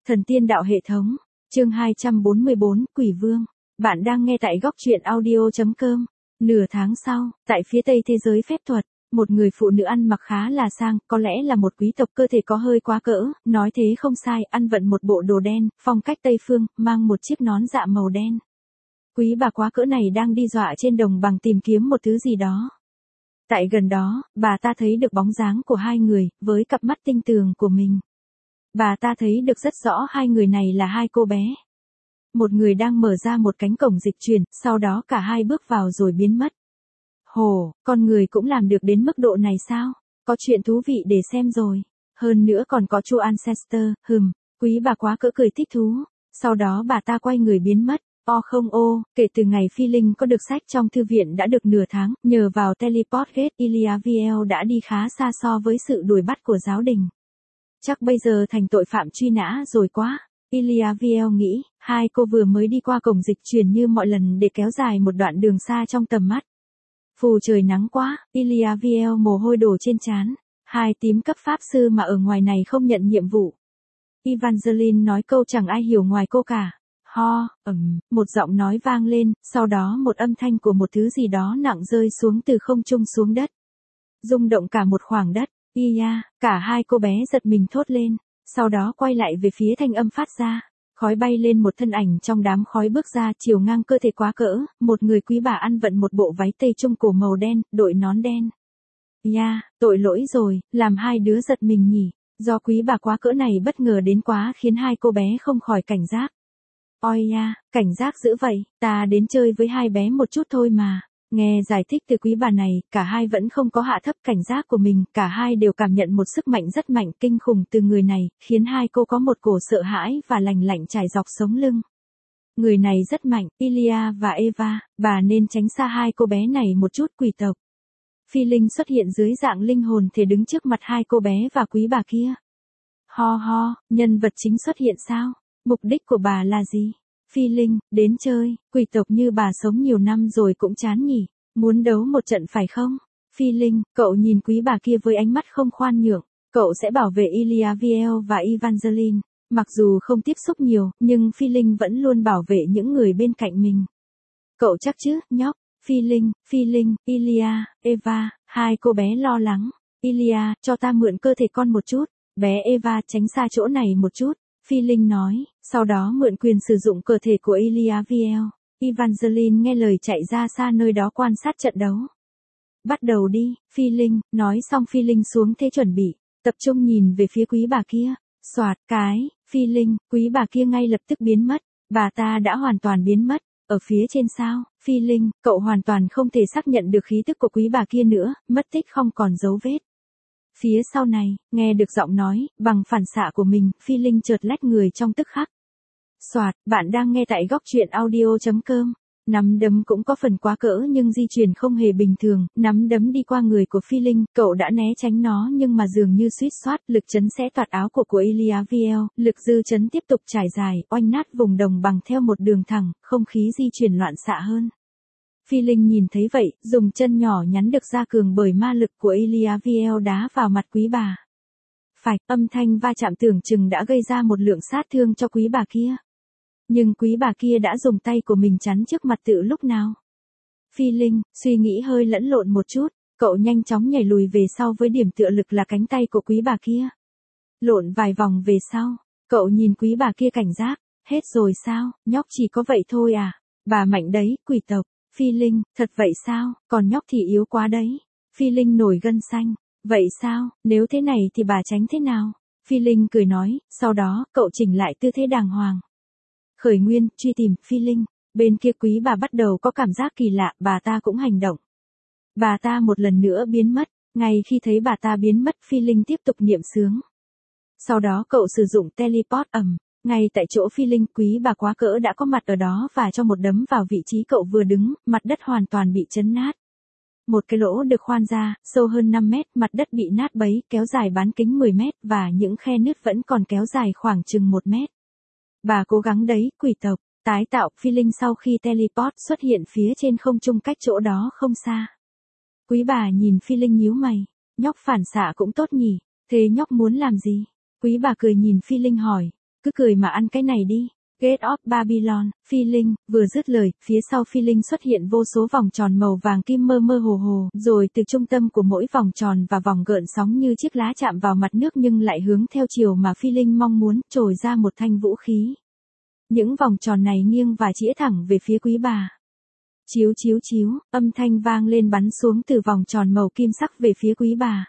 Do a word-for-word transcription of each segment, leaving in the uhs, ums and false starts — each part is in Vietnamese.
Thần tiên đạo hệ thống, chương hai trăm bốn mươi bốn, Quỷ Vương. Bạn đang nghe tại góc truyện audio.com. Nửa tháng sau, tại phía tây thế giới phép thuật, một người phụ nữ ăn mặc khá là sang, có lẽ là một quý tộc, cơ thể có hơi quá cỡ, nói thế không sai, ăn vận một bộ đồ đen, phong cách Tây phương, mang một chiếc nón dạ màu đen. Quý bà quá cỡ này đang đi dọa trên đồng bằng tìm kiếm một thứ gì đó. Tại gần đó, bà ta thấy được bóng dáng của hai người, với cặp mắt tinh tường của mình. Bà ta thấy được rất rõ hai người này là hai cô bé. Một người đang mở ra một cánh cổng dịch chuyển, sau đó cả hai bước vào rồi biến mất. Hồ, con người cũng làm được đến mức độ này sao? Có chuyện thú vị để xem rồi. Hơn nữa còn có chu Ancestor, hừm, quý bà quá cỡ cười thích thú. Sau đó bà ta quay người biến mất. O không ô, kể từ ngày Phi Linh có được sách trong thư viện đã được nửa tháng, nhờ vào Teleport Gate, Iliaviel đã đi khá xa so với sự đuổi bắt của giáo đình. Chắc bây giờ thành tội phạm truy nã rồi quá. Iliaviel nghĩ, hai cô vừa mới đi qua cổng dịch chuyển như mọi lần để kéo dài một đoạn đường xa trong tầm mắt. Phù trời nắng quá, Iliaviel mồ hôi đổ trên trán. Hai tím cấp pháp sư mà ở ngoài này không nhận nhiệm vụ. Evangeline nói câu chẳng ai hiểu ngoài cô cả. Ho, ầm, một giọng nói vang lên, sau đó một âm thanh của một thứ gì đó nặng rơi xuống từ không trung xuống đất. Rung động cả một khoảng đất. Ia, cả hai cô bé giật mình thốt lên, sau đó quay lại về phía thanh âm phát ra. Khói bay lên, một thân ảnh trong đám khói bước ra, chiều ngang cơ thể quá cỡ, một người quý bà ăn vận một bộ váy tây trung cổ màu đen, đội nón đen. Ia, tội lỗi rồi, làm hai đứa giật mình nhỉ, do quý bà quá cỡ này bất ngờ đến quá khiến hai cô bé không khỏi cảnh giác. Oi ya, cảnh giác dữ vậy, ta đến chơi với hai bé một chút thôi mà. Nghe giải thích từ quý bà này, cả hai vẫn không có hạ thấp cảnh giác của mình, cả hai đều cảm nhận một sức mạnh rất mạnh, kinh khủng từ người này, khiến hai cô có một cổ sợ hãi và lành lạnh trải dọc sống lưng. Người này rất mạnh, Ilia và Eva, bà nên tránh xa hai cô bé này một chút, quỷ tộc. Phi Linh xuất hiện dưới dạng linh hồn thể đứng trước mặt hai cô bé và quý bà kia. Ho ho, nhân vật chính xuất hiện sao? Mục đích của bà là gì? Phi Linh, đến chơi, quỷ tộc như bà sống nhiều năm rồi cũng chán nhỉ, muốn đấu một trận phải không? Phi Linh, cậu nhìn quý bà kia với ánh mắt không khoan nhượng, cậu sẽ bảo vệ Iliaviel và Evangeline. Mặc dù không tiếp xúc nhiều, nhưng Phi Linh vẫn luôn bảo vệ những người bên cạnh mình. Cậu chắc chứ, nhóc? Phi Linh, Phi Linh, Ilia, Eva, hai cô bé lo lắng. Ilia, cho ta mượn cơ thể con một chút, bé Eva tránh xa chỗ này một chút. Phi Linh nói, sau đó mượn quyền sử dụng cơ thể của Iliaviel. Evangeline nghe lời chạy ra xa nơi đó quan sát trận đấu. Bắt đầu đi, Phi Linh, nói xong Phi Linh xuống thế chuẩn bị, tập trung nhìn về phía quý bà kia. Soạt cái, Phi Linh, quý bà kia ngay lập tức biến mất, bà ta đã hoàn toàn biến mất. Ở phía trên sao, Phi Linh, cậu hoàn toàn không thể xác nhận được khí tức của quý bà kia nữa, mất tích không còn dấu vết. Phía sau này, nghe được giọng nói, bằng phản xạ của mình, Phi Linh chợt lách người trong tức khắc. Soạt, bạn đang nghe tại góc truyện audio.com. Nắm đấm cũng có phần quá cỡ nhưng di chuyển không hề bình thường, nắm đấm đi qua người của Phi Linh, cậu đã né tránh nó nhưng mà dường như suýt soát, lực chấn xé toạc áo của của Iliaviel, lực dư chấn tiếp tục trải dài, oanh nát vùng đồng bằng theo một đường thẳng, không khí di chuyển loạn xạ hơn. Phi Linh nhìn thấy vậy, dùng chân nhỏ nhắn được gia cường bởi ma lực của Iliaviel đá vào mặt quý bà. Phạch, âm thanh va chạm tưởng chừng đã gây ra một lượng sát thương cho quý bà kia. Nhưng quý bà kia đã dùng tay của mình chắn trước mặt tự lúc nào. Phi Linh, suy nghĩ hơi lẫn lộn một chút, cậu nhanh chóng nhảy lùi về sau với điểm tựa lực là cánh tay của quý bà kia. Lộn vài vòng về sau, cậu nhìn quý bà kia cảnh giác, hết rồi sao, nhóc chỉ có vậy thôi à, bà mạnh đấy, quỷ tộc. Phi Linh, thật vậy sao, còn nhóc thì yếu quá đấy. Phi Linh nổi gân xanh, vậy sao, nếu thế này thì bà tránh thế nào? Phi Linh cười nói, sau đó, cậu chỉnh lại tư thế đàng hoàng. Khởi nguyên, truy tìm, Phi Linh, bên kia quý bà bắt đầu có cảm giác kỳ lạ, bà ta cũng hành động. Bà ta một lần nữa biến mất, ngay khi thấy bà ta biến mất Phi Linh tiếp tục niệm xướng. Sau đó cậu sử dụng teleport ầm. Ngay tại chỗ Phi Linh, quý bà quá cỡ đã có mặt ở đó và cho một đấm vào vị trí cậu vừa đứng, mặt đất hoàn toàn bị chấn nát. Một cái lỗ được khoan ra, sâu hơn năm mét, mặt đất bị nát bấy, kéo dài bán kính mười mét và những khe nứt vẫn còn kéo dài khoảng chừng một mét. Bà cố gắng đấy, quỷ tộc, tái tạo. Phi Linh sau khi teleport xuất hiện phía trên không trung cách chỗ đó không xa. Quý bà nhìn Phi Linh nhíu mày, nhóc phản xạ cũng tốt nhỉ, thế nhóc muốn làm gì? Quý bà cười nhìn Phi Linh hỏi. Cứ cười mà ăn cái này đi. Gate of Babylon, Phi Linh, vừa dứt lời, phía sau Phi Linh xuất hiện vô số vòng tròn màu vàng kim mơ mơ hồ hồ, rồi từ trung tâm của mỗi vòng tròn và vòng gợn sóng như chiếc lá chạm vào mặt nước nhưng lại hướng theo chiều mà Phi Linh mong muốn, trồi ra một thanh vũ khí. Những vòng tròn này nghiêng và chĩa thẳng về phía quý bà. Chiếu chiếu chiếu, âm thanh vang lên bắn xuống từ vòng tròn màu kim sắc về phía quý bà.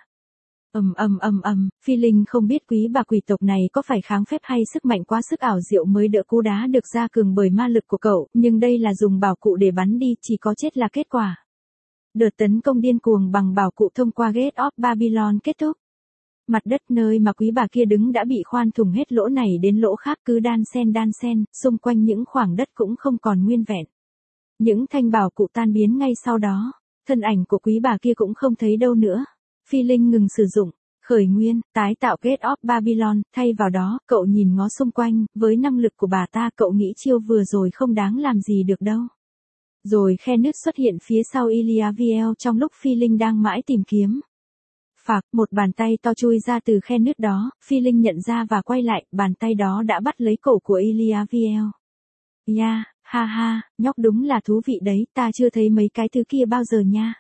Ầm ầm ầm ầm, Phi Linh không biết quý bà quỷ tộc này có phải kháng phép hay sức mạnh quá sức ảo diệu mới đỡ cú đá được gia cường bởi ma lực của cậu, nhưng đây là dùng bảo cụ để bắn đi, chỉ có chết là kết quả. Đợt tấn công điên cuồng bằng bảo cụ thông qua Gate of Babylon kết thúc. Mặt đất nơi mà quý bà kia đứng đã bị khoan thủng hết lỗ này đến lỗ khác, cứ đan xen đan xen, xung quanh những khoảng đất cũng không còn nguyên vẹn. Những thanh bảo cụ tan biến ngay sau đó, thân ảnh của quý bà kia cũng không thấy đâu nữa. Phi Linh ngừng sử dụng, khởi nguyên, tái tạo Gate of Babylon, thay vào đó, cậu nhìn ngó xung quanh, với năng lực của bà ta cậu nghĩ chiêu vừa rồi không đáng làm gì được đâu. Rồi khe nứt xuất hiện phía sau Iliaviel trong lúc Phi Linh đang mãi tìm kiếm. Phạc, một bàn tay to chui ra từ khe nứt đó, Phi Linh nhận ra và quay lại, bàn tay đó đã bắt lấy cổ của Iliaviel. Ya, ha ha, nhóc đúng là thú vị đấy, ta chưa thấy mấy cái thứ kia bao giờ nha.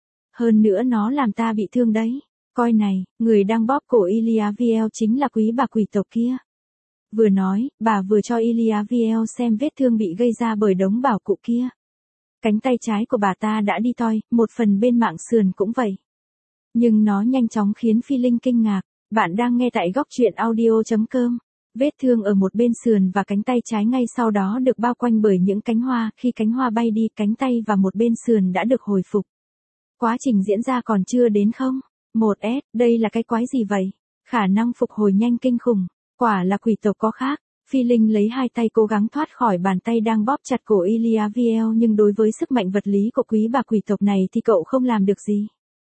Hơn nữa nó làm ta bị thương đấy. Coi này, người đang bóp cổ Iliaviel chính là quý bà quỷ tộc kia. Vừa nói, bà vừa cho Iliaviel xem vết thương bị gây ra bởi đống bảo cụ kia. Cánh tay trái của bà ta đã đi toi, một phần bên mảng sườn cũng vậy. Nhưng nó nhanh chóng khiến Phi Linh kinh ngạc. Bạn đang nghe tại góc truyện audio chấm com. Vết thương ở một bên sườn và cánh tay trái ngay sau đó được bao quanh bởi những cánh hoa, khi cánh hoa bay đi, cánh tay và một bên sườn đã được hồi phục. Quá trình diễn ra còn chưa đến không? một S, đây là cái quái gì vậy? Khả năng phục hồi nhanh kinh khủng, quả là quỷ tộc có khác. Phi Linh lấy hai tay cố gắng thoát khỏi bàn tay đang bóp chặt cổ Iliaviel, nhưng đối với sức mạnh vật lý của quý bà quỷ tộc này thì cậu không làm được gì.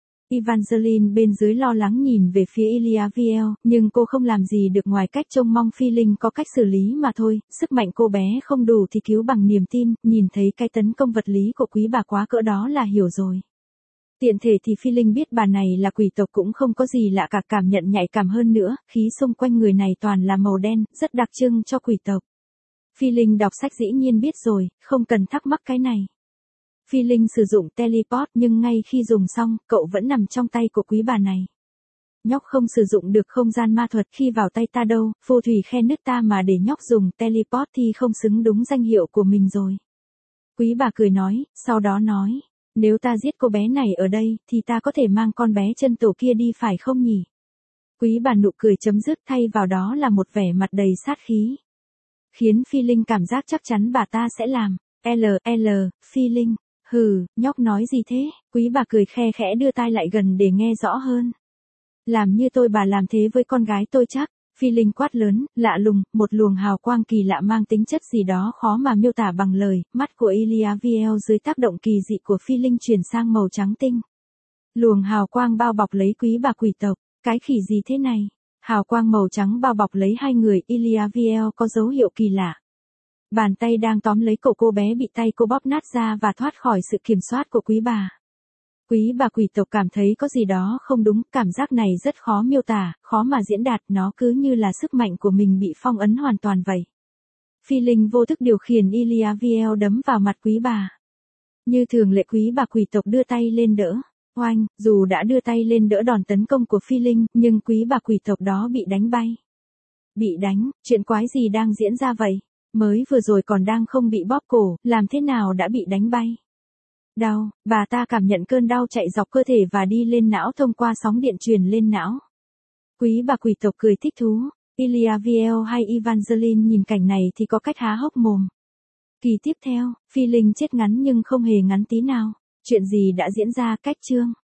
Evangeline bên dưới lo lắng nhìn về phía Iliaviel, nhưng cô không làm gì được ngoài cách trông mong Phi Linh có cách xử lý mà thôi. Sức mạnh cô bé không đủ thì cứu bằng niềm tin, nhìn thấy cái tấn công vật lý của quý bà quá cỡ đó là hiểu rồi. Tiện thể thì Phi Linh biết bà này là quỷ tộc cũng không có gì lạ cả, cảm nhận nhạy cảm hơn nữa, khí xung quanh người này toàn là màu đen, rất đặc trưng cho quỷ tộc. Phi Linh đọc sách dĩ nhiên biết rồi, không cần thắc mắc cái này. Phi Linh sử dụng teleport nhưng ngay khi dùng xong, cậu vẫn nằm trong tay của quý bà này. Nhóc không sử dụng được không gian ma thuật khi vào tay ta đâu, phù thủy khe nứt ta mà để nhóc dùng teleport thì không xứng đúng danh hiệu của mình rồi. Quý bà cười nói, sau đó nói. Nếu ta giết cô bé này ở đây, thì ta có thể mang con bé chân tổ kia đi phải không nhỉ? Quý bà nụ cười chấm dứt, thay vào đó là một vẻ mặt đầy sát khí. Khiến Phi Linh cảm giác chắc chắn bà ta sẽ làm. L, L, Phi Linh. Hừ, nhóc nói gì thế? Quý bà cười khe khẽ đưa tai lại gần để nghe rõ hơn. Làm như tôi bà làm thế với con gái tôi chắc. Phi Linh quát lớn, lạ lùng, một luồng hào quang kỳ lạ mang tính chất gì đó khó mà miêu tả bằng lời, mắt của Iliaviel dưới tác động kỳ dị của Phi Linh chuyển sang màu trắng tinh. Luồng hào quang bao bọc lấy quý bà quỷ tộc, cái khỉ gì thế này? Hào quang màu trắng bao bọc lấy hai người, Iliaviel có dấu hiệu kỳ lạ. Bàn tay đang tóm lấy cổ cô bé bị tay cô bóp nát ra và thoát khỏi sự kiểm soát của quý bà. Quý bà quỷ tộc cảm thấy có gì đó không đúng, cảm giác này rất khó miêu tả, khó mà diễn đạt, nó cứ như là sức mạnh của mình bị phong ấn hoàn toàn vậy. Phi Linh vô thức điều khiển Iliaviel đấm vào mặt quý bà. Như thường lệ quý bà quỷ tộc đưa tay lên đỡ. Oanh, dù đã đưa tay lên đỡ đòn tấn công của Phi Linh, nhưng quý bà quỷ tộc đó bị đánh bay. Bị đánh, chuyện quái gì đang diễn ra vậy? Mới vừa rồi còn đang không bị bóp cổ, làm thế nào đã bị đánh bay? Đau, bà ta cảm nhận cơn đau chạy dọc cơ thể và đi lên não thông qua sóng điện truyền lên não. Quý bà quỷ tộc cười thích thú. Iliaviel hay Evangeline nhìn cảnh này thì có cách há hốc mồm. Kỳ tiếp theo, Phi Linh chết ngắn nhưng không hề ngắn tí nào. Chuyện gì đã diễn ra? Cách chương.